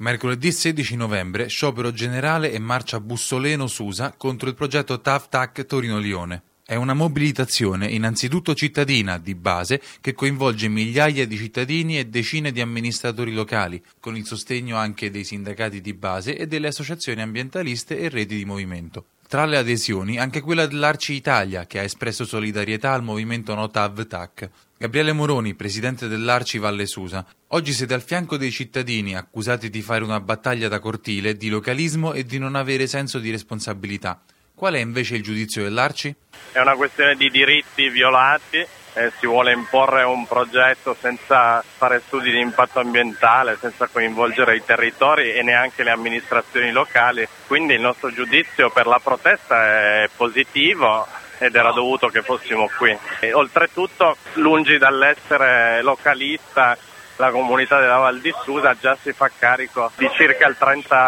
Mercoledì 16 novembre, sciopero generale e marcia Bussoleno-Susa contro il progetto TAV-TAC Torino-Lione. È una mobilitazione innanzitutto cittadina, di base, che coinvolge migliaia di cittadini e decine di amministratori locali, con il sostegno anche dei sindacati di base e delle associazioni ambientaliste e reti di movimento. Tra le adesioni anche quella dell'Arci Italia, che ha espresso solidarietà al movimento No TAV-TAC. Gabriele Moroni, presidente dell'Arci Valle Susa. Oggi siete al fianco dei cittadini accusati di fare una battaglia da cortile, di localismo e di non avere senso di responsabilità. Qual è invece il giudizio dell'Arci? È una questione di diritti violati. Si vuole imporre un progetto senza fare studi di impatto ambientale, senza coinvolgere i territori e neanche le amministrazioni locali. Quindi il nostro giudizio per la protesta è positivo ed era dovuto che fossimo qui. E oltretutto, lungi dall'essere localista, la comunità della Val di Susa già si fa carico di circa il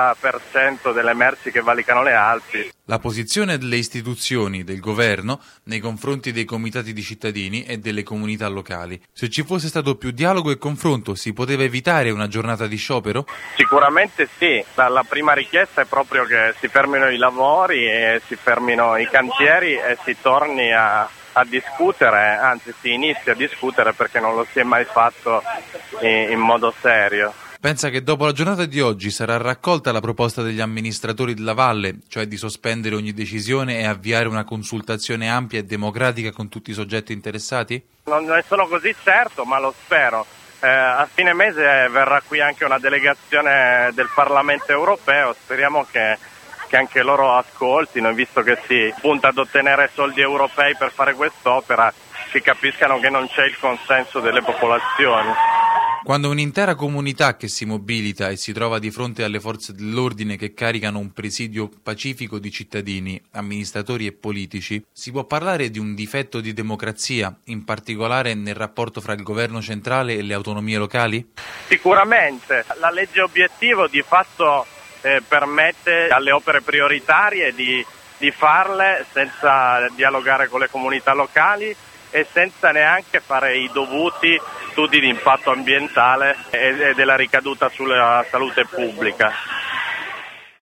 30% delle merci che valicano le Alpi. La posizione delle istituzioni, del governo, nei confronti dei comitati di cittadini e delle comunità locali. Se ci fosse stato più dialogo e confronto, si poteva evitare una giornata di sciopero? Sicuramente sì. La prima richiesta è proprio che si fermino i lavori e si fermino i cantieri e si torni a discutere, anzi si inizia a discutere perché non lo si è mai fatto in modo serio. Pensa che dopo la giornata di oggi sarà raccolta la proposta degli amministratori della Valle, cioè di sospendere ogni decisione e avviare una consultazione ampia e democratica con tutti i soggetti interessati? Non ne sono così certo, ma lo spero. A fine mese verrà qui anche una delegazione del Parlamento europeo, speriamo che anche loro ascoltino, visto che si punta ad ottenere soldi europei per fare quest'opera, si capiscano che non c'è il consenso delle popolazioni. Quando un'intera comunità che si mobilita e si trova di fronte alle forze dell'ordine che caricano un presidio pacifico di cittadini, amministratori e politici, si può parlare di un difetto di democrazia, in particolare nel rapporto fra il governo centrale e le autonomie locali? Sicuramente. La legge obiettivo di fatto permette alle opere prioritarie di farle senza dialogare con le comunità locali e senza neanche fare i dovuti studi di impatto ambientale e della ricaduta sulla salute pubblica.